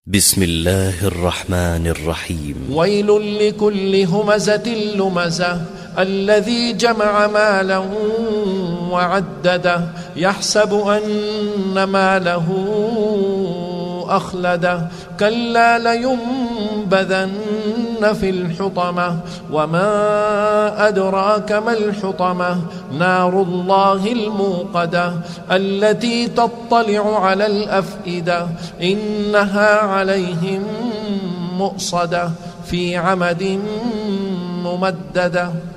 بسم الله الرحمن الرحيم. ويل لكل همزة لمزة الذي جمع مالا وعدده يحسب أن ماله أخلده كلا لينبذن في الحطمة وما أدراك ما الحطمة نار الله الموقدة التي تطلع على الأفئدة إنها عليهم مؤصدة في عمد ممددة.